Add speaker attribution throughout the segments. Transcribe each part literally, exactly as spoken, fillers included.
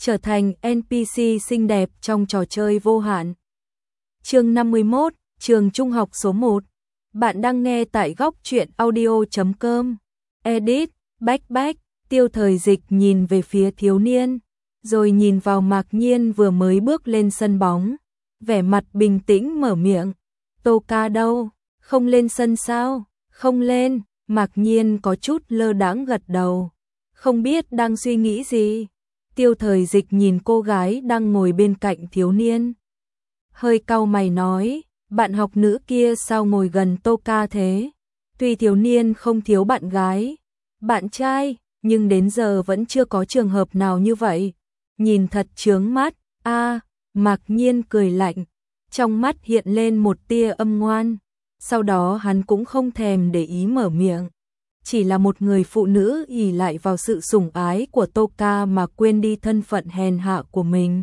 Speaker 1: trở thành en pê xê xinh đẹp trong trò chơi vô hạn. Chương năm mươi mốt, trường trung học số một. Bạn đang nghe tại góc truyện audio chấm com. Edit, Bách Bách, Tiêu Thời Dịch nhìn về phía thiếu niên, rồi nhìn vào Mạc Nhiên vừa mới bước lên sân bóng, vẻ mặt bình tĩnh mở miệng. Tô ca đâu? Không lên sân sao? Không lên. Mạc Nhiên có chút lơ đãng gật đầu, không biết đang suy nghĩ gì. Tiêu Thời Dịch nhìn cô gái đang ngồi bên cạnh thiếu niên, hơi cau mày nói, bạn học nữ kia sao ngồi gần Tô ca thế? Tuy thiếu niên không thiếu bạn gái, bạn trai, nhưng đến giờ vẫn chưa có trường hợp nào như vậy. Nhìn thật chướng mắt. A, à, Mạc Nhiên cười lạnh, trong mắt hiện lên một tia âm ngoan. Sau đó hắn cũng không thèm để ý mở miệng, chỉ là một người phụ nữ ỷ lại vào sự sủng ái của Tô ca mà quên đi thân phận hèn hạ của mình.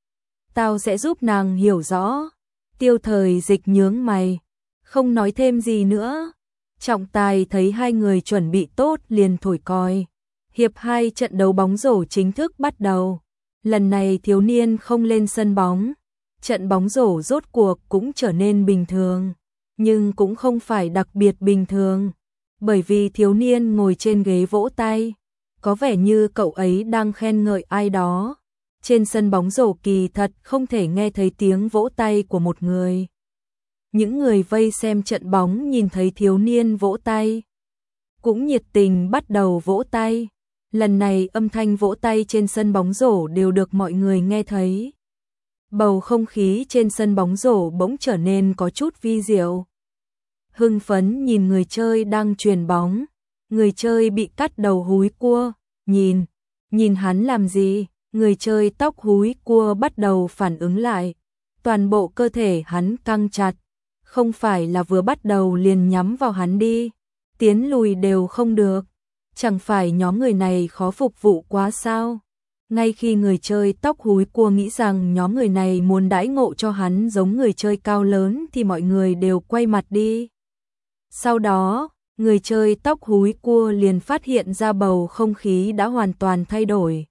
Speaker 1: Tao sẽ giúp nàng hiểu rõ. Tiêu Thời Dịch nhướng mày, không nói thêm gì nữa. Trọng tài thấy hai người chuẩn bị tốt liền thổi còi. Hiệp hai trận đấu bóng rổ chính thức bắt đầu. Lần này thiếu niên không lên sân bóng. Trận bóng rổ rốt cuộc cũng trở nên bình thường, nhưng cũng không phải đặc biệt bình thường, bởi vì thiếu niên ngồi trên ghế vỗ tay, có vẻ như cậu ấy đang khen ngợi ai đó. Trên sân bóng rổ kỳ thật không thể nghe thấy tiếng vỗ tay của một người. Những người vây xem trận bóng nhìn thấy thiếu niên vỗ tay, cũng nhiệt tình bắt đầu vỗ tay. Lần này âm thanh vỗ tay trên sân bóng rổ đều được mọi người nghe thấy. Bầu không khí trên sân bóng rổ bỗng trở nên có chút vi diệu. Hưng phấn nhìn người chơi đang chuyền bóng, người chơi bị cắt đầu húi cua, nhìn, nhìn hắn làm gì? Người chơi tóc húi cua bắt đầu phản ứng lại, toàn bộ cơ thể hắn căng chặt, không phải là vừa bắt đầu liền nhắm vào hắn đi, tiến lùi đều không được, chẳng phải nhóm người này khó phục vụ quá sao? Ngay khi người chơi tóc húi cua nghĩ rằng nhóm người này muốn đãi ngộ cho hắn giống người chơi cao lớn thì mọi người đều quay mặt đi. Sau đó, người chơi tóc húi cua liền phát hiện ra bầu không khí đã hoàn toàn thay đổi.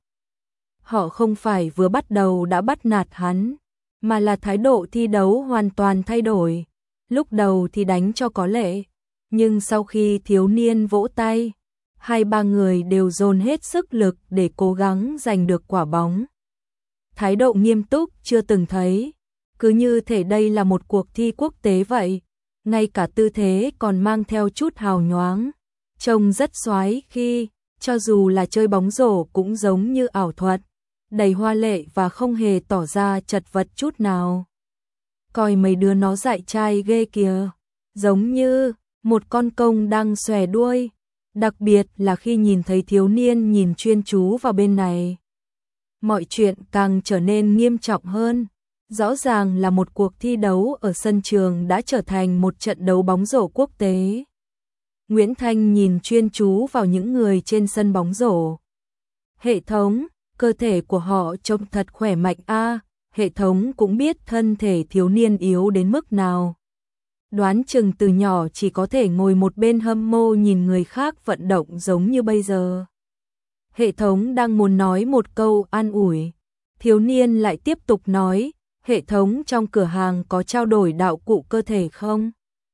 Speaker 1: Họ không phải vừa bắt đầu đã bắt nạt hắn, mà là thái độ thi đấu hoàn toàn thay đổi. Lúc đầu thì đánh cho có lệ, nhưng sau khi thiếu niên vỗ tay, hai ba người đều dồn hết sức lực để cố gắng giành được quả bóng. Thái độ nghiêm túc chưa từng thấy, cứ như thể đây là một cuộc thi quốc tế vậy, ngay cả tư thế còn mang theo chút hào nhoáng, trông rất xoái khi, cho dù là chơi bóng rổ cũng giống như ảo thuật, đầy hoa lệ và không hề tỏ ra chật vật chút nào. Coi mấy đứa nó dại trai ghê kìa, giống như một con công đang xòe đuôi. Đặc biệt là khi nhìn thấy thiếu niên nhìn chuyên chú vào bên này, mọi chuyện càng trở nên nghiêm trọng hơn. Rõ ràng là một cuộc thi đấu ở sân trường đã trở thành một trận đấu bóng rổ quốc tế. Nguyễn Thanh nhìn chuyên chú vào những người trên sân bóng rổ. Hệ thống, cơ thể của họ trông thật khỏe mạnh a, hệ thống cũng biết thân thể thiếu niên yếu đến mức nào. Đoán chừng từ nhỏ chỉ có thể ngồi một bên hâm mộ nhìn người khác vận động giống như bây giờ. Hệ thống đang muốn nói một câu an ủi, thiếu niên lại tiếp tục nói, hệ thống trong cửa hàng có trao đổi đạo cụ cơ thể không?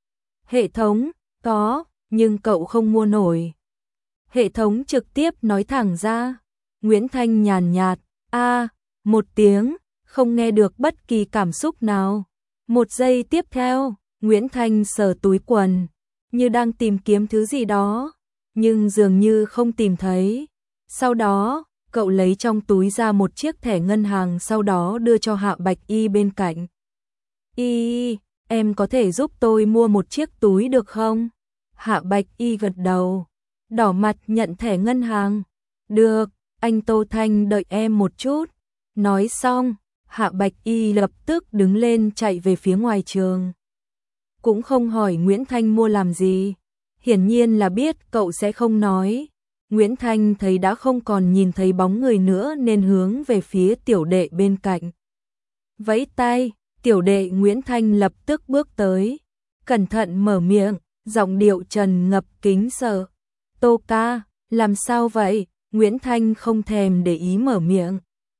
Speaker 1: Hệ thống, có, nhưng cậu không mua nổi. Hệ thống trực tiếp nói thẳng ra. Nguyễn Thanh nhàn nhạt, a, một tiếng, không nghe được bất kỳ cảm xúc nào. Một giây tiếp theo, Nguyễn Thanh sờ túi quần, như đang tìm kiếm thứ gì đó, nhưng dường như không tìm thấy. Sau đó, cậu lấy trong túi ra một chiếc thẻ ngân hàng, sau đó đưa cho Hạ Bạch Y bên cạnh. Y, em có thể giúp tôi mua một chiếc túi được không? Hạ Bạch Y gật đầu, đỏ mặt nhận thẻ ngân hàng. Được, anh Tô Thanh đợi em một chút. Nói xong, Hạ Bạch Y lập tức đứng lên chạy về phía ngoài trường. Cũng không hỏi Nguyễn Thanh mua làm gì, hiển nhiên là biết cậu sẽ không nói. Nguyễn Thanh thấy đã không còn nhìn thấy bóng người nữa nên hướng về phía tiểu đệ bên cạnh. Vẫy tay, tiểu đệ Nguyễn Thanh lập tức bước tới, cẩn thận mở miệng, giọng điệu trần ngập kính sợ. Tô ca, làm sao vậy? Nguyễn Thanh không thèm để ý mở miệng,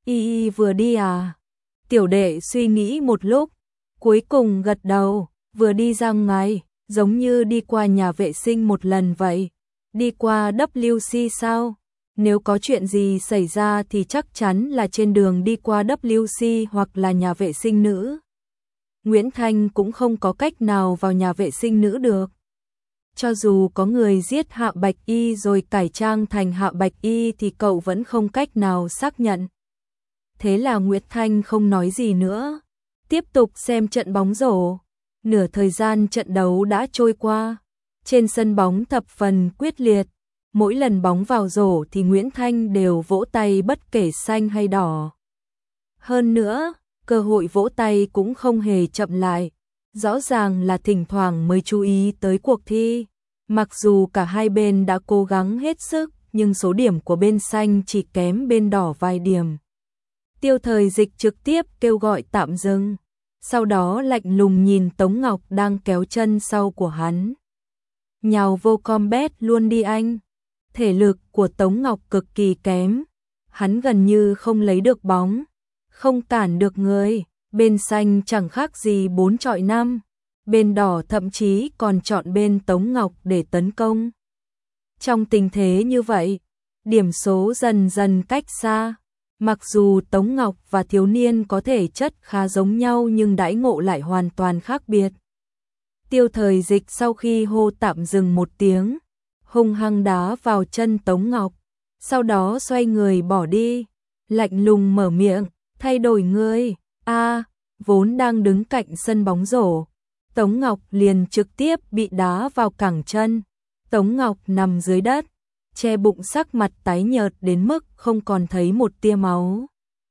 Speaker 1: Y y vừa đi à? Tiểu đệ suy nghĩ một lúc, cuối cùng gật đầu, vừa đi ra ngoài, giống như đi qua nhà vệ sinh một lần vậy. Đi qua W C sao? Nếu có chuyện gì xảy ra thì chắc chắn là trên đường đi qua W C hoặc là nhà vệ sinh nữ. Nguyễn Thanh cũng không có cách nào vào nhà vệ sinh nữ được. Cho dù có người giết Hạ Bạch Y rồi cải trang thành Hạ Bạch Y thì cậu vẫn không cách nào xác nhận. Thế là Nguyễn Thanh không nói gì nữa, tiếp tục xem trận bóng rổ. Nửa thời gian trận đấu đã trôi qua, trên sân bóng thập phần quyết liệt. Mỗi lần bóng vào rổ thì Nguyễn Thanh đều vỗ tay bất kể xanh hay đỏ. Hơn nữa, cơ hội vỗ tay cũng không hề chậm lại. Rõ ràng là thỉnh thoảng mới chú ý tới cuộc thi. Mặc dù cả hai bên đã cố gắng hết sức, nhưng số điểm của bên xanh chỉ kém bên đỏ vài điểm. Tiêu Thời Dịch trực tiếp kêu gọi tạm dừng. Sau đó lạnh lùng nhìn Tống Ngọc đang kéo chân sau của hắn. Nhào vô combat luôn đi anh. Thể lực của Tống Ngọc cực kỳ kém. Hắn gần như không lấy được bóng, không cản được người. Bên xanh chẳng khác gì bốn chọi năm. Bên đỏ thậm chí còn chọn bên Tống Ngọc để tấn công. Trong tình thế như vậy, điểm số dần dần cách xa. Mặc dù Tống Ngọc và thiếu niên có thể chất khá giống nhau nhưng đãi ngộ lại hoàn toàn khác biệt. Tiêu Thời Dịch sau khi hô tạm dừng một tiếng, hung hăng đá vào chân Tống Ngọc, sau đó xoay người bỏ đi, lạnh lùng mở miệng, thay đổi người. A, vốn đang đứng cạnh sân bóng rổ, Tống Ngọc liền trực tiếp bị đá vào cẳng chân. Tống Ngọc nằm dưới đất, che bụng, sắc mặt tái nhợt đến mức không còn thấy một tia máu.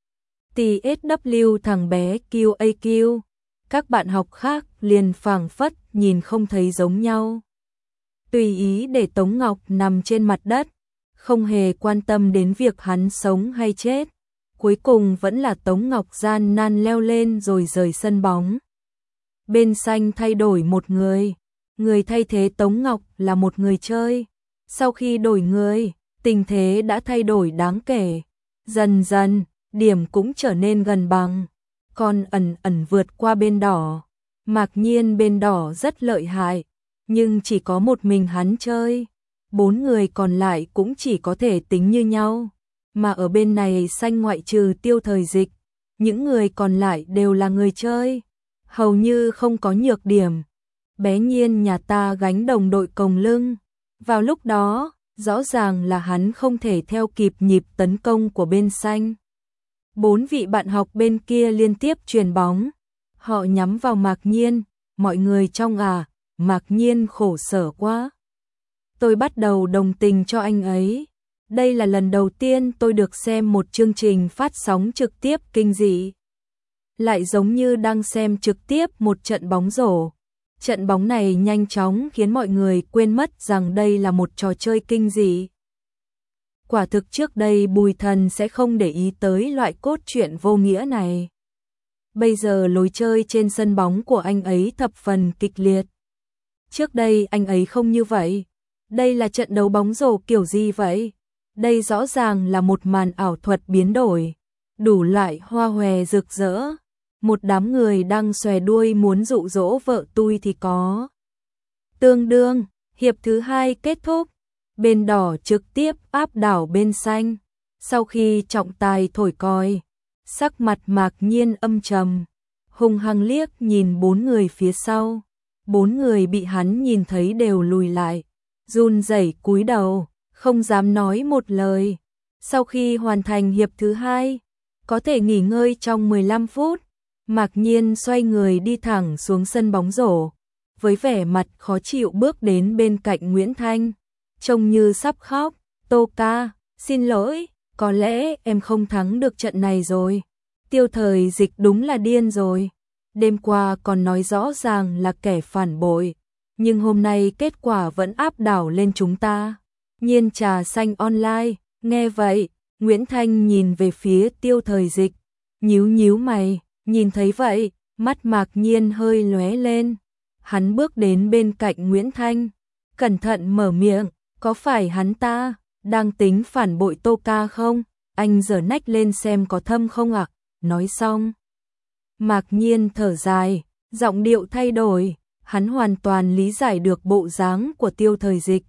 Speaker 1: tê ét vê thằng bé Q A Q, các bạn học khác liền phảng phất nhìn không thấy giống nhau. Tùy ý để Tống Ngọc nằm trên mặt đất, không hề quan tâm đến việc hắn sống hay chết. Cuối cùng vẫn là Tống Ngọc gian nan leo lên rồi rời sân bóng. Bên xanh thay đổi một người, người thay thế Tống Ngọc là một người chơi. Sau khi đổi người, tình thế đã thay đổi đáng kể. Dần dần, điểm cũng trở nên gần bằng, còn ẩn ẩn vượt qua bên đỏ. Mạc nhiên bên đỏ rất lợi hại, nhưng chỉ có một mình hắn chơi. Bốn người còn lại cũng chỉ có thể tính như nhau. Mà ở bên này xanh ngoại trừ Tiêu Thời Dịch, những người còn lại đều là người chơi, hầu như không có nhược điểm. Bé Nhiên nhà ta gánh đồng đội còng lưng. Vào lúc đó, rõ ràng là hắn không thể theo kịp nhịp tấn công của bên xanh. Bốn vị bạn học bên kia liên tiếp chuyền bóng. Họ nhắm vào Mạc Nhiên. Mọi người trong à, Mạc Nhiên khổ sở quá. Tôi bắt đầu đồng tình cho anh ấy. Đây là lần đầu tiên tôi được xem một chương trình phát sóng trực tiếp kinh dị. Lại giống như đang xem trực tiếp một trận bóng rổ. Trận bóng này nhanh chóng khiến mọi người quên mất rằng đây là một trò chơi kinh dị. Quả thực trước đây Bùi Thần sẽ không để ý tới loại cốt truyện vô nghĩa này. Bây giờ lối chơi trên sân bóng của anh ấy thập phần kịch liệt. Trước đây anh ấy không như vậy. Đây là trận đấu bóng rổ kiểu gì vậy? Đây rõ ràng là một màn ảo thuật biến đổi. Đủ loại hoa hòe rực rỡ. Một đám người đang xòe đuôi muốn dụ dỗ vợ tôi thì có. Tương đương, hiệp thứ hai kết thúc. Bên đỏ trực tiếp áp đảo bên xanh. Sau khi trọng tài thổi còi, sắc mặt Mạc Nhiên âm trầm, hung hăng liếc nhìn bốn người phía sau. Bốn người bị hắn nhìn thấy đều lùi lại, run rẩy cúi đầu, không dám nói một lời. Sau khi hoàn thành hiệp thứ hai, có thể nghỉ ngơi trong mười lăm phút. Mạc Nhiên xoay người đi thẳng xuống sân bóng rổ, với vẻ mặt khó chịu bước đến bên cạnh Nguyễn Thanh, trông như sắp khóc. Tô ca, xin lỗi, có lẽ em không thắng được trận này rồi. Tiêu Thời Dịch đúng là điên rồi. Đêm qua còn nói rõ ràng là kẻ phản bội, nhưng hôm nay kết quả vẫn áp đảo lên chúng ta. Nhiên trà xanh online, nghe vậy, Nguyễn Thanh nhìn về phía Tiêu Thời Dịch, nhíu nhíu mày. Nhìn thấy vậy, mắt Mạc Nhiên hơi lóe lên. Hắn bước đến bên cạnh Nguyễn Thanh, cẩn thận mở miệng, có phải hắn ta đang tính phản bội Tô ca không? anh giở nách lên xem có thâm không ạ. Nói xong, Mạc Nhiên thở dài, giọng điệu thay đổi, hắn hoàn toàn lý giải được bộ dáng của Tiêu Thời Dịch.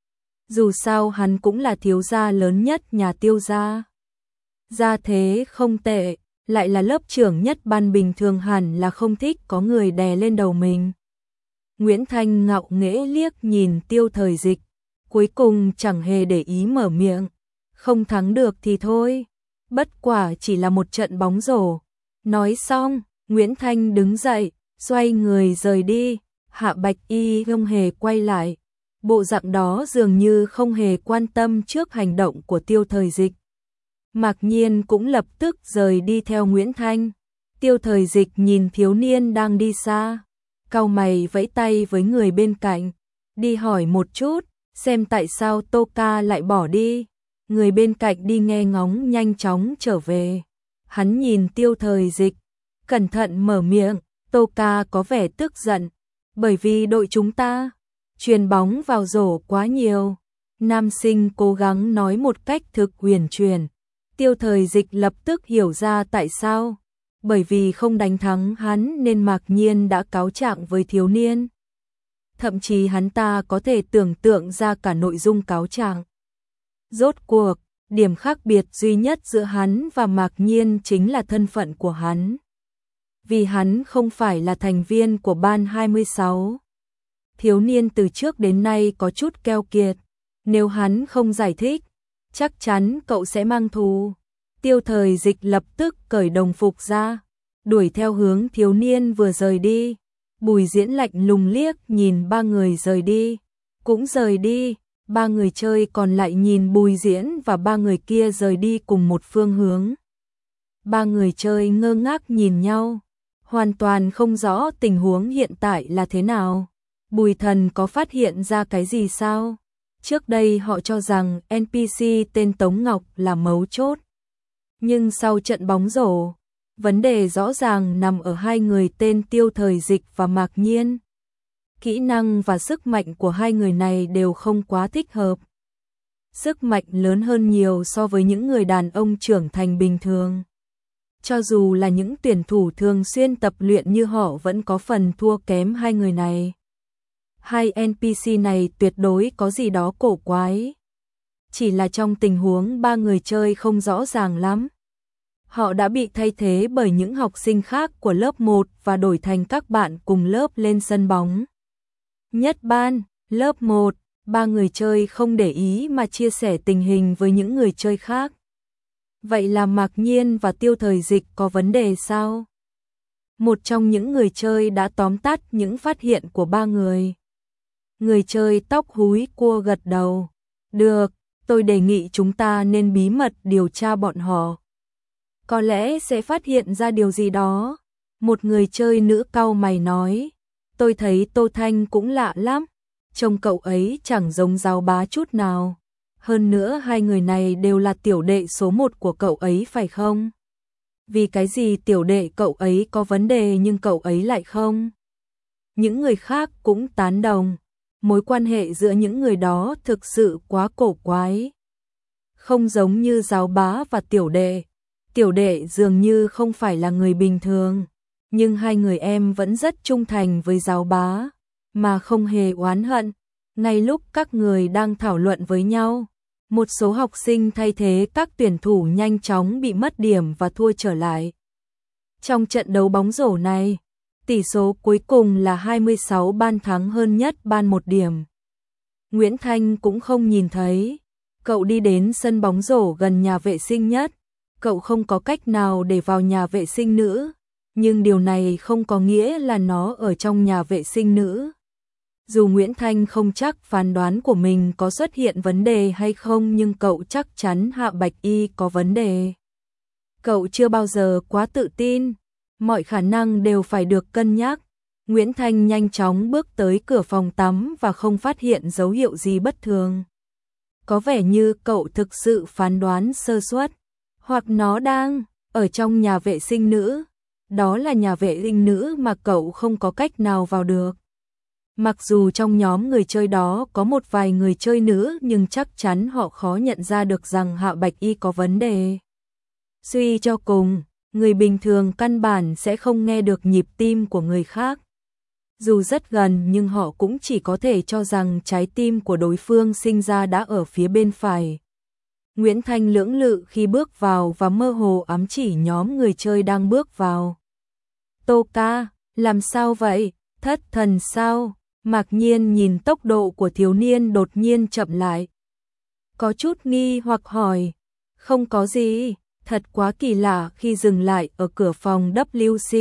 Speaker 1: Dù sao hắn cũng là thiếu gia lớn nhất nhà Tiêu gia. Gia thế không tệ, lại là lớp trưởng nhất ban, bình thường hẳn là không thích có người đè lên đầu mình. Nguyễn Thanh ngạo nghễ liếc nhìn Tiêu Thời Dịch, cuối cùng chẳng hề để ý mở miệng. Không thắng được thì thôi, bất quả chỉ là một trận bóng rổ. Nói xong, Nguyễn Thanh đứng dậy, xoay người rời đi. Hạ Bạch Y không hề quay lại, bộ dạng đó dường như không hề quan tâm trước hành động của Tiêu Thời Dịch. Mạc Nhiên cũng lập tức rời đi theo Nguyễn Thanh. Tiêu Thời Dịch nhìn thiếu niên đang đi xa, cau mày vẫy tay với người bên cạnh, đi hỏi một chút, xem tại sao Tô Ca lại bỏ đi. Người bên cạnh đi nghe ngóng nhanh chóng trở về. Hắn nhìn Tiêu Thời Dịch, cẩn thận mở miệng, Tô Ca có vẻ tức giận, bởi vì đội chúng ta chuyền bóng vào rổ quá nhiều. Nam sinh cố gắng nói một cách thực huyền truyền. Tiêu Thời Dịch lập tức hiểu ra tại sao. Bởi vì không đánh thắng hắn nên Mạc Nhiên đã cáo trạng với thiếu niên. Thậm chí hắn ta có thể tưởng tượng ra cả nội dung cáo trạng. Rốt cuộc, điểm khác biệt duy nhất giữa hắn và Mạc Nhiên chính là thân phận của hắn. Vì hắn không phải là thành viên của ban hai mươi sáu. Thiếu niên từ trước đến nay có chút keo kiệt, nếu hắn không giải thích, chắc chắn cậu sẽ mang thù. Tiêu Thời Dịch lập tức cởi đồng phục ra, đuổi theo hướng thiếu niên vừa rời đi. Bùi Diễn lạnh lùng liếc nhìn ba người rời đi, cũng rời đi. Ba người chơi còn lại nhìn Bùi Diễn và ba người kia rời đi cùng một phương hướng. Ba người chơi ngơ ngác nhìn nhau, hoàn toàn không rõ tình huống hiện tại là thế nào. Bùi Thần có phát hiện ra cái gì sao? Trước đây họ cho rằng en pê xê tên Tống Ngọc là mấu chốt. Nhưng sau trận bóng rổ, vấn đề rõ ràng nằm ở hai người tên Tiêu Thời Dịch và Mạc Nhiên. Kỹ năng và sức mạnh của hai người này đều không quá thích hợp. Sức mạnh lớn hơn nhiều so với những người đàn ông trưởng thành bình thường. Cho dù là những tuyển thủ thường xuyên tập luyện như họ vẫn có phần thua kém hai người này. Hai en pê xê này tuyệt đối có gì đó cổ quái. Chỉ là trong tình huống ba người chơi không rõ ràng lắm. Họ đã bị thay thế bởi những học sinh khác của lớp một và đổi thành các bạn cùng lớp lên sân bóng. Nhất ban, lớp một, ba người chơi không để ý mà chia sẻ tình hình với những người chơi khác. Vậy là Mạc Nhiên và Tiêu Thời Dịch có vấn đề sao? Một trong những người chơi đã tóm tắt những phát hiện của ba người. Người chơi tóc húi cua gật đầu. Được, tôi đề nghị chúng ta nên bí mật điều tra bọn họ. Có lẽ sẽ phát hiện ra điều gì đó. Một người chơi nữ cau mày nói. Tôi thấy Tô Thanh cũng lạ lắm. Trông cậu ấy chẳng giống Giáo Bá chút nào. Hơn nữa hai người này đều là tiểu đệ số một của cậu ấy phải không? Vì cái gì tiểu đệ cậu ấy có vấn đề nhưng cậu ấy lại không? Những người khác cũng tán đồng. Mối quan hệ giữa những người đó thực sự quá cổ quái. Không giống như Giáo Bá và tiểu đệ. Tiểu đệ dường như không phải là người bình thường. Nhưng hai người em vẫn rất trung thành với Giáo Bá, mà không hề oán hận. Ngay lúc các người đang thảo luận với nhau, một số học sinh thay thế các tuyển thủ nhanh chóng bị mất điểm và thua trở lại. Trong trận đấu bóng rổ này, tỷ số cuối cùng là hai mươi sáu ban thắng hơn nhất ban một điểm. Nguyễn Thanh cũng không nhìn thấy. Cậu đi đến sân bóng rổ gần nhà vệ sinh nhất. Cậu không có cách nào để vào nhà vệ sinh nữ. Nhưng điều này không có nghĩa là nó ở trong nhà vệ sinh nữ. Dù Nguyễn Thanh không chắc phán đoán của mình có xuất hiện vấn đề hay không nhưng cậu chắc chắn Hạ Bạch Y có vấn đề. Cậu chưa bao giờ quá tự tin, mọi khả năng đều phải được cân nhắc. Nguyễn Thanh nhanh chóng bước tới cửa phòng tắm và không phát hiện dấu hiệu gì bất thường. Có vẻ như cậu thực sự phán đoán sơ suất, hoặc nó đang ở trong nhà vệ sinh nữ. Đó là nhà vệ sinh nữ mà cậu không có cách nào vào được. Mặc dù trong nhóm người chơi đó có một vài người chơi nữ nhưng chắc chắn họ khó nhận ra được rằng Hạ Bạch Y có vấn đề. Suy cho cùng, người bình thường căn bản sẽ không nghe được nhịp tim của người khác. Dù rất gần nhưng họ cũng chỉ có thể cho rằng trái tim của đối phương sinh ra đã ở phía bên phải. Nguyễn Thanh lưỡng lự khi bước vào và mơ hồ ám chỉ nhóm người chơi đang bước vào. Tô ca, làm sao vậy? Thất thần sao? Mạc Nhiên nhìn tốc độ của thiếu niên đột nhiên chậm lại. Có chút nghi hoặc hỏi. Không có gì, thật quá kỳ lạ khi dừng lại ở cửa phòng W C.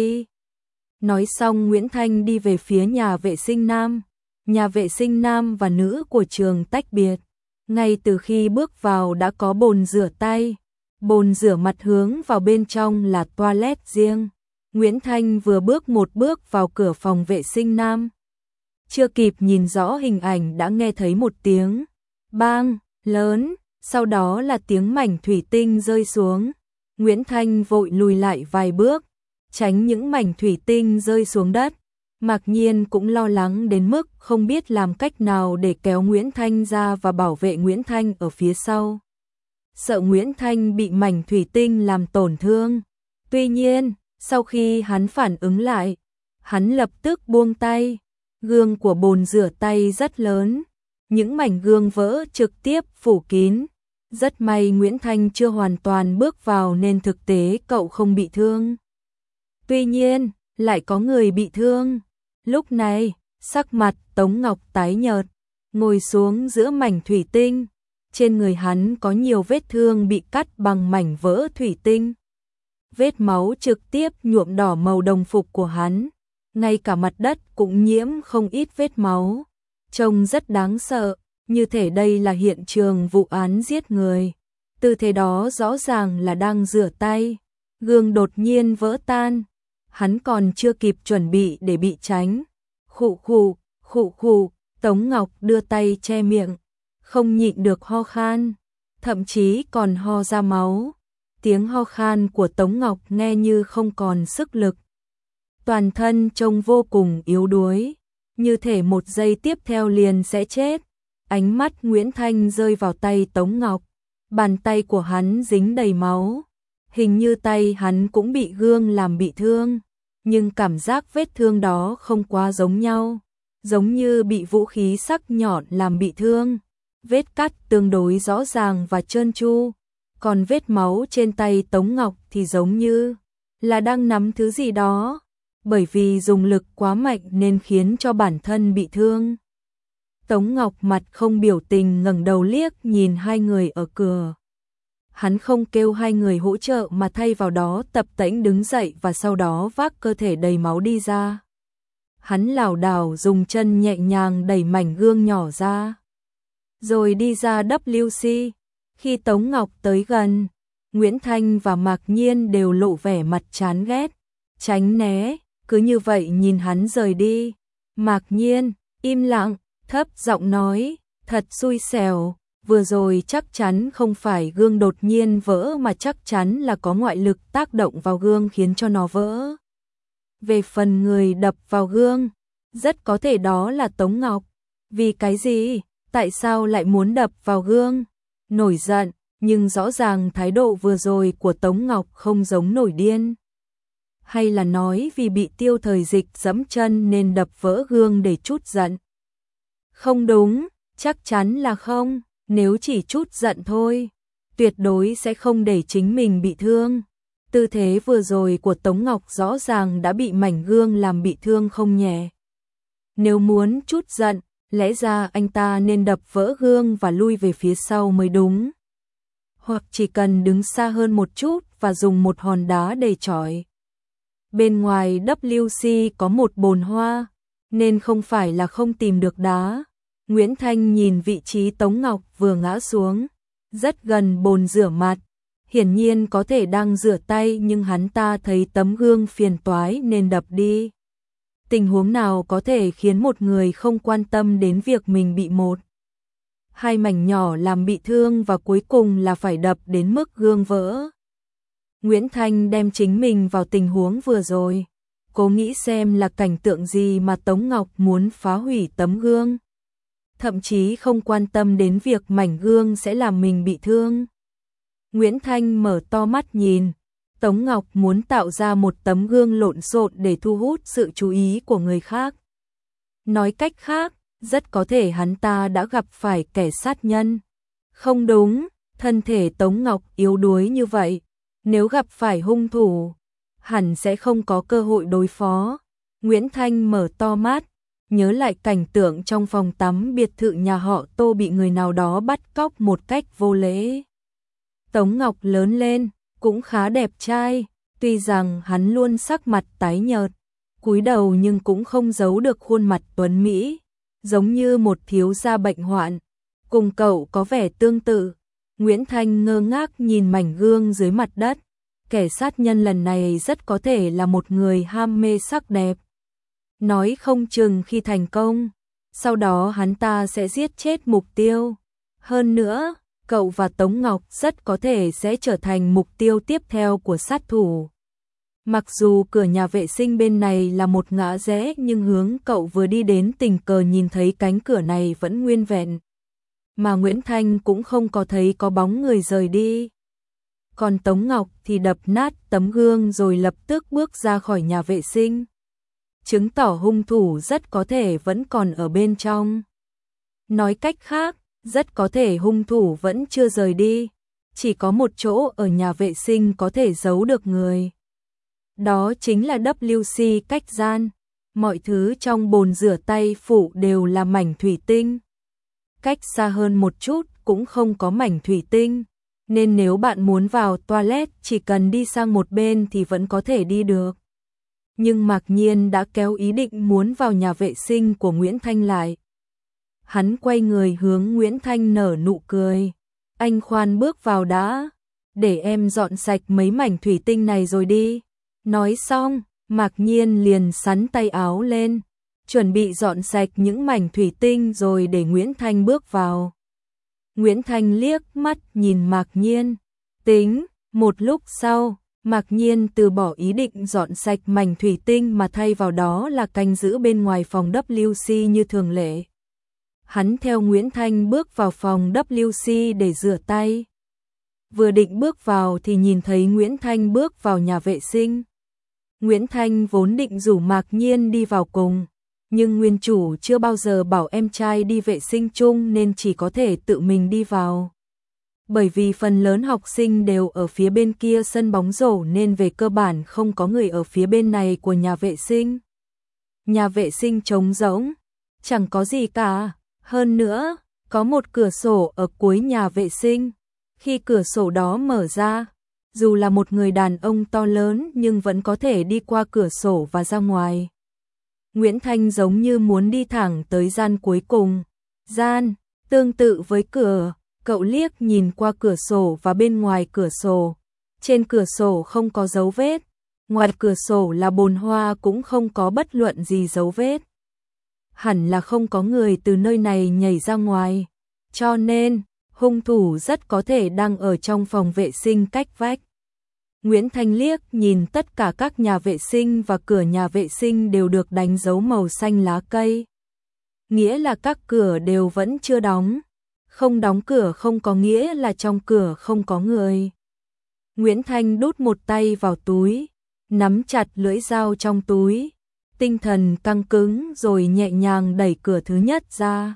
Speaker 1: Nói xong Nguyễn Thanh đi về phía nhà vệ sinh nam. Nhà vệ sinh nam và nữ của trường tách biệt. Ngay từ khi bước vào đã có bồn rửa tay. Bồn rửa mặt hướng vào bên trong là toilet riêng. Nguyễn Thanh vừa bước một bước vào cửa phòng vệ sinh nam. Chưa kịp nhìn rõ hình ảnh đã nghe thấy một tiếng bang lớn, sau đó là tiếng mảnh thủy tinh rơi xuống. Nguyễn Thanh vội lùi lại vài bước, tránh những mảnh thủy tinh rơi xuống đất. Mạc Nhiên cũng lo lắng đến mức không biết làm cách nào để kéo Nguyễn Thanh ra và bảo vệ Nguyễn Thanh ở phía sau. Sợ Nguyễn Thanh bị mảnh thủy tinh làm tổn thương. Tuy nhiên, sau khi hắn phản ứng lại, hắn lập tức buông tay. Gương của bồn rửa tay rất lớn, những mảnh gương vỡ trực tiếp phủ kín. Rất may Nguyễn Thanh chưa hoàn toàn bước vào nên thực tế cậu không bị thương. Tuy nhiên, lại có người bị thương. Lúc này, sắc mặt Tống Ngọc tái nhợt, ngồi xuống giữa mảnh thủy tinh. Trên người hắn có nhiều vết thương bị cắt bằng mảnh vỡ thủy tinh. Vết máu trực tiếp nhuộm đỏ màu đồng phục của hắn. Ngay cả mặt đất cũng nhiễm không ít vết máu. Trông rất đáng sợ, như thể đây là hiện trường vụ án giết người. Tư thế đó rõ ràng là đang rửa tay. Gương đột nhiên vỡ tan. Hắn còn chưa kịp chuẩn bị để bị tránh. Khụ khụ, khụ khụ, Tống Ngọc đưa tay che miệng. Không nhịn được ho khan. Thậm chí còn ho ra máu. Tiếng ho khan của Tống Ngọc nghe như không còn sức lực. Toàn thân trông vô cùng yếu đuối, như thể một giây tiếp theo liền sẽ chết. Ánh mắt Nguyễn Thanh rơi vào tay Tống Ngọc, bàn tay của hắn dính đầy máu. Hình như tay hắn cũng bị gương làm bị thương, nhưng cảm giác vết thương đó không quá giống nhau, giống như bị vũ khí sắc nhọn làm bị thương. Vết cắt tương đối rõ ràng và trơn tru, còn vết máu trên tay Tống Ngọc thì giống như là đang nắm thứ gì đó. Bởi vì dùng lực quá mạnh nên khiến cho bản thân bị thương. Tống Ngọc mặt không biểu tình ngẩng đầu liếc nhìn hai người ở cửa. Hắn không kêu hai người hỗ trợ mà thay vào đó tập tễnh đứng dậy và sau đó vác cơ thể đầy máu đi ra. Hắn lảo đảo dùng chân nhẹ nhàng đẩy mảnh gương nhỏ ra. Rồi đi ra W C. Khi Tống Ngọc tới gần, Nguyễn Thanh và Mạc Nhiên đều lộ vẻ mặt chán ghét, tránh né. Cứ như vậy nhìn hắn rời đi. Mạc Nhiên, im lặng, thấp giọng nói, thật xui xẻo, vừa rồi chắc chắn không phải gương đột nhiên vỡ mà chắc chắn là có ngoại lực tác động vào gương khiến cho nó vỡ. Về phần người đập vào gương, rất có thể đó là Tống Ngọc. Vì cái gì? Tại sao lại muốn đập vào gương? Nổi giận, nhưng rõ ràng thái độ vừa rồi của Tống Ngọc không giống nổi điên. Hay là nói vì bị Tiêu Thời Dịch giẫm chân nên đập vỡ gương để trút giận? Không đúng, chắc chắn là không, nếu chỉ trút giận thôi, tuyệt đối sẽ không để chính mình bị thương. Tư thế vừa rồi của Tống Ngọc rõ ràng đã bị mảnh gương làm bị thương không nhẹ. Nếu muốn trút giận, lẽ ra anh ta nên đập vỡ gương và lui về phía sau mới đúng. Hoặc chỉ cần đứng xa hơn một chút và dùng một hòn đá để chọi. Bên ngoài W C có một bồn hoa, nên không phải là không tìm được đá. Nguyễn Thanh nhìn vị trí Tống Ngọc vừa ngã xuống, rất gần bồn rửa mặt. Hiển nhiên có thể đang rửa tay nhưng hắn ta thấy tấm gương phiền toái nên đập đi. Tình huống nào có thể khiến một người không quan tâm đến việc mình bị một hai mảnh nhỏ làm bị thương và cuối cùng là phải đập đến mức gương vỡ. Nguyễn Thanh đem chính mình vào tình huống vừa rồi. cố nghĩ xem là cảnh tượng gì mà Tống Ngọc muốn phá hủy tấm gương. Thậm chí không quan tâm đến việc mảnh gương sẽ làm mình bị thương. Nguyễn Thanh mở to mắt nhìn, Tống Ngọc muốn tạo ra một tấm gương lộn xộn để thu hút sự chú ý của người khác. Nói cách khác, rất có thể hắn ta đã gặp phải kẻ sát nhân. Không đúng, thân thể Tống Ngọc yếu đuối như vậy, nếu gặp phải hung thủ, hẳn sẽ không có cơ hội đối phó. Nguyễn Thanh mở to mắt, nhớ lại cảnh tượng trong phòng tắm biệt thự nhà họ Tô bị người nào đó bắt cóc một cách vô lễ. Tống Ngọc lớn lên, cũng khá đẹp trai, tuy rằng hắn luôn sắc mặt tái nhợt, cúi đầu nhưng cũng không giấu được khuôn mặt tuấn mỹ, giống như một thiếu gia bệnh hoạn. Cùng cậu có vẻ tương tự. Nguyễn Thanh ngơ ngác nhìn mảnh gương dưới mặt đất. Kẻ sát nhân lần này rất có thể là một người ham mê sắc đẹp. Nói không chừng khi thành công, sau đó hắn ta sẽ giết chết mục tiêu. Hơn nữa, cậu và Tống Ngọc rất có thể sẽ trở thành mục tiêu tiếp theo của sát thủ. Mặc dù cửa nhà vệ sinh bên này là một ngã rẽ, nhưng hướng cậu vừa đi đến tình cờ nhìn thấy cánh cửa này vẫn nguyên vẹn. Mà Nguyễn Thanh cũng không có thấy có bóng người rời đi. Còn Tống Ngọc thì đập nát tấm gương rồi lập tức bước ra khỏi nhà vệ sinh, chứng tỏ hung thủ rất có thể vẫn còn ở bên trong. Nói cách khác, rất có thể hung thủ vẫn chưa rời đi, chỉ có một chỗ ở nhà vệ sinh có thể giấu được người. Đó chính là W C cách gian. Mọi thứ trong bồn rửa tay phụ đều là mảnh thủy tinh. Cách xa hơn một chút cũng không có mảnh thủy tinh, nên nếu bạn muốn vào toilet chỉ cần đi sang một bên thì vẫn có thể đi được. Nhưng Mạc Nhiên đã kéo ý định muốn vào nhà vệ sinh của Nguyễn Thanh lại. Hắn quay người hướng Nguyễn Thanh nở nụ cười. Anh khoan bước vào đã, để em dọn sạch mấy mảnh thủy tinh này rồi đi. Nói xong, Mạc Nhiên liền xắn tay áo lên, chuẩn bị dọn sạch những mảnh thủy tinh rồi để Nguyễn Thanh bước vào. Nguyễn Thanh liếc mắt nhìn Mạc Nhiên, tính, một lúc sau, Mạc Nhiên từ bỏ ý định dọn sạch mảnh thủy tinh mà thay vào đó là canh giữ bên ngoài phòng W C như thường lệ. Hắn theo Nguyễn Thanh bước vào phòng W C để rửa tay. Vừa định bước vào thì nhìn thấy Nguyễn Thanh bước vào nhà vệ sinh. Nguyễn Thanh vốn định rủ Mạc Nhiên đi vào cùng, nhưng nguyên chủ chưa bao giờ bảo em trai đi vệ sinh chung nên chỉ có thể tự mình đi vào. Bởi vì phần lớn học sinh đều ở phía bên kia sân bóng rổ nên về cơ bản không có người ở phía bên này của nhà vệ sinh. Nhà vệ sinh trống rỗng, chẳng có gì cả. Hơn nữa, có một cửa sổ ở cuối nhà vệ sinh. Khi cửa sổ đó mở ra, dù là một người đàn ông to lớn nhưng vẫn có thể đi qua cửa sổ và ra ngoài. Nguyễn Thanh giống như muốn đi thẳng tới gian cuối cùng. Gian, tương tự với cửa, cậu liếc nhìn qua cửa sổ và bên ngoài cửa sổ. Trên cửa sổ không có dấu vết, ngoài cửa sổ là bồn hoa cũng không có bất luận gì dấu vết. Hẳn là không có người từ nơi này nhảy ra ngoài, cho nên hung thủ rất có thể đang ở trong phòng vệ sinh cách vách. Nguyễn Thanh liếc nhìn tất cả các nhà vệ sinh và cửa nhà vệ sinh đều được đánh dấu màu xanh lá cây. Nghĩa là các cửa đều vẫn chưa đóng. Không đóng cửa không có nghĩa là trong cửa không có người. Nguyễn Thanh đút một tay vào túi, nắm chặt lưỡi dao trong túi, tinh thần căng cứng rồi nhẹ nhàng đẩy cửa thứ nhất ra.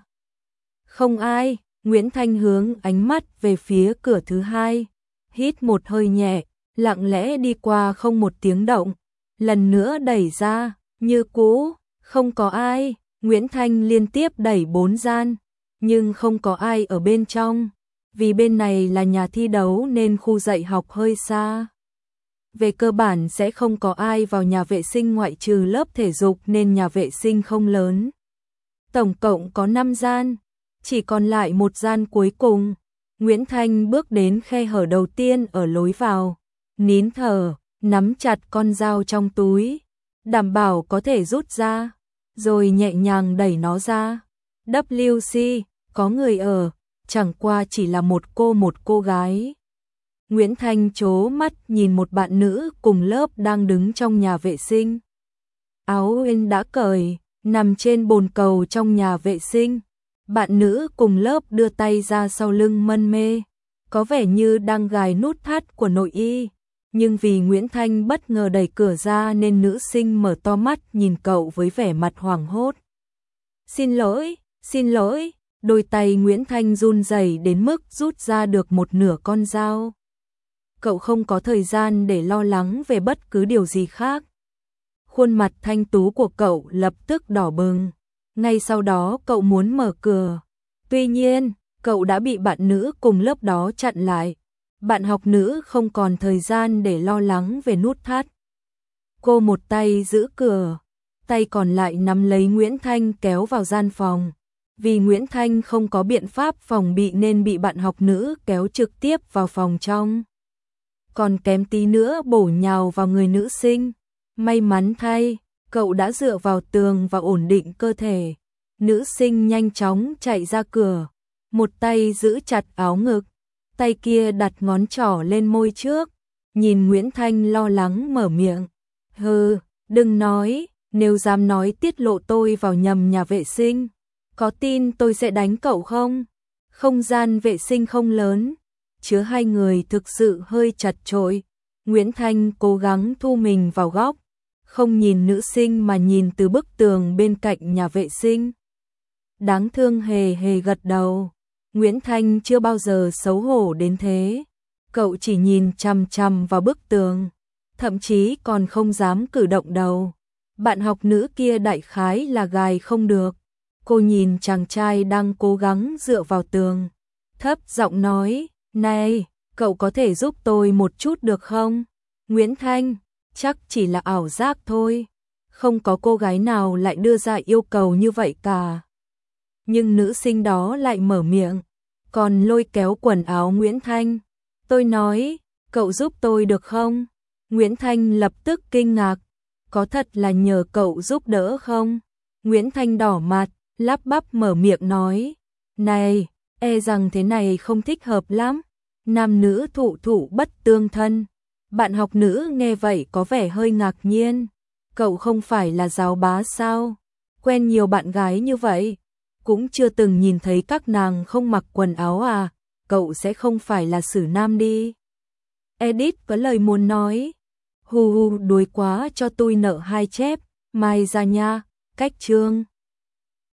Speaker 1: Không ai. Nguyễn Thanh hướng ánh mắt về phía cửa thứ hai, hít một hơi nhẹ, lặng lẽ đi qua không một tiếng động, lần nữa đẩy ra, như cũ, không có ai. Nguyễn Thanh liên tiếp đẩy bốn gian, nhưng không có ai ở bên trong, vì bên này là nhà thi đấu nên khu dạy học hơi xa. Về cơ bản sẽ không có ai vào nhà vệ sinh ngoại trừ lớp thể dục nên nhà vệ sinh không lớn. Tổng cộng có năm gian. Chỉ còn lại một gian cuối cùng. Nguyễn Thanh bước đến khe hở đầu tiên ở lối vào, nín thở, nắm chặt con dao trong túi, đảm bảo có thể rút ra, rồi nhẹ nhàng đẩy nó ra. W C, có người ở, chẳng qua chỉ là một cô một cô gái. Nguyễn Thanh chố mắt nhìn một bạn nữ cùng lớp đang đứng trong nhà vệ sinh. áo in đã cởi, nằm trên bồn cầu trong nhà vệ sinh. Bạn nữ cùng lớp đưa tay ra sau lưng mân mê, có vẻ như đang gài nút thắt của nội y. Nhưng vì Nguyễn Thanh bất ngờ đẩy cửa ra nên nữ sinh mở to mắt nhìn cậu với vẻ mặt hoảng hốt. Xin lỗi, xin lỗi, đôi tay Nguyễn Thanh run rẩy đến mức rút ra được một nửa con dao. Cậu không có thời gian để lo lắng về bất cứ điều gì khác. Khuôn mặt thanh tú của cậu lập tức đỏ bừng. Ngay sau đó cậu muốn mở cửa. Tuy nhiên, cậu đã bị bạn nữ cùng lớp đó chặn lại. Bạn học nữ không còn thời gian để lo lắng về nút thắt. Cô một tay giữ cửa, tay còn lại nắm lấy Nguyễn Thanh kéo vào gian phòng. Vì Nguyễn Thanh không có biện pháp phòng bị nên bị bạn học nữ kéo trực tiếp vào phòng trong. Còn kém tí nữa bổ nhào vào người nữ sinh. May mắn thay, cậu đã dựa vào tường và ổn định cơ thể. Nữ sinh nhanh chóng chạy ra cửa, một tay giữ chặt áo ngực, tay kia đặt ngón trỏ lên môi trước, nhìn Nguyễn Thanh lo lắng mở miệng. Hừ, đừng nói, nếu dám nói tiết lộ tôi vào nhầm nhà vệ sinh, có tin tôi sẽ đánh cậu không? Không gian vệ sinh không lớn, chứa hai người thực sự hơi chật chội. Nguyễn Thanh cố gắng thu mình vào góc, không nhìn nữ sinh mà nhìn từ bức tường bên cạnh nhà vệ sinh. Đáng thương hề hề gật đầu. Nguyễn Thanh chưa bao giờ xấu hổ đến thế. Cậu chỉ nhìn chằm chằm vào bức tường, thậm chí còn không dám cử động đầu. Bạn học nữ kia đại khái là gài không được. Cô nhìn chàng trai đang cố gắng dựa vào tường, thấp giọng nói, này, cậu có thể giúp tôi một chút được không? Nguyễn Thanh, chắc chỉ là ảo giác thôi. Không có cô gái nào lại đưa ra yêu cầu như vậy cả. Nhưng nữ sinh đó lại mở miệng, còn lôi kéo quần áo Nguyễn Thanh. Tôi nói, cậu giúp tôi được không? Nguyễn Thanh lập tức kinh ngạc, có thật là nhờ cậu giúp đỡ không? Nguyễn Thanh đỏ mặt, lắp bắp mở miệng nói, này, e rằng thế này không thích hợp lắm. Nam nữ thụ thụ bất tương thân. Bạn học nữ nghe vậy có vẻ hơi ngạc nhiên. Cậu không phải là giáo bá sao? Quen nhiều bạn gái như vậy, cũng chưa từng nhìn thấy các nàng không mặc quần áo à? Cậu sẽ không phải là xử nam đi. Edit có lời muốn nói. Hù hù đuối quá cho tôi nợ hai chép, mai ra nha, cách chương.